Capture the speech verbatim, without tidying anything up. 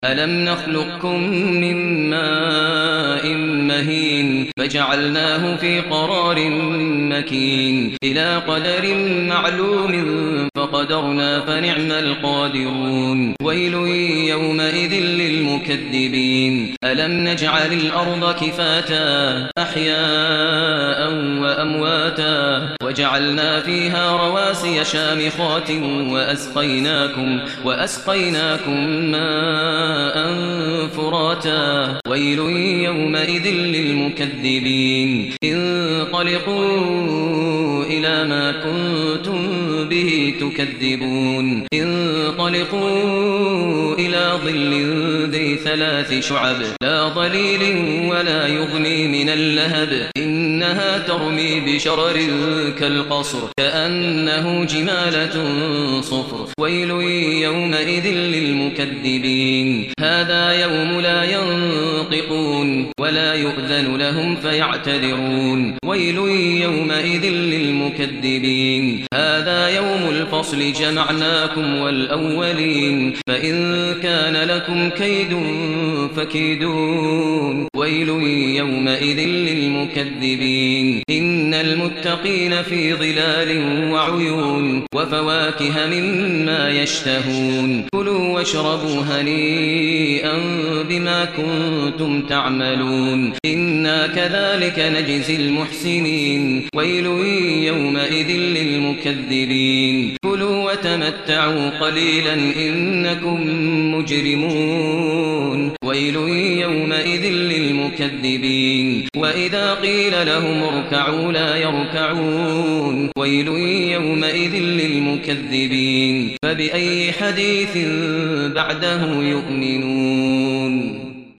ألم نخلقكم من ماء مهين فجعلناه في قرار مكين إلى قدر معلوم فقدرنا فنعم القادرون ويل يومئذ للمكذبين ألم نجعل الأرض كفاتا أحياء وأمواتا وجعلنا فيها رواسي شامخات وأسقيناكم, وأسقيناكم ماء فراتا ويل يومئذ للمكذبين انطلقوا إلى ما كنتم به تكذبون انطلقوا إلى ظل ذي ثلاث شعب لا ظليل ولا يغني من اللهب إنها ترمي بشرر كالقصر كأنه جمالة صفر ويل يومئذ للمكذبين هذا يوم لا ينطقون ولا يؤذن لهم فيعتذرون ويل يومئذ للمكذبين هذا يوم الفصل جمعناكم والأولين فإن كان لكم كيد فكيدون ويل يومئذ للمكذبين إن المتقين في ظلال وعيون وفواكه مما يشتهون كلوا واشربوا هنيئا بما كنتم تعملون إنا كذلك نجزي المحسنين ويل يومئذ للمكذبين كلوا وتمتعوا قليلا إنكم مجرمون ويل يومئذ للمكذبين وإذا قيل لهم اركعوا لا يركعون ويل يومئذ للمكذبين فبأي حديث بعده يؤمنون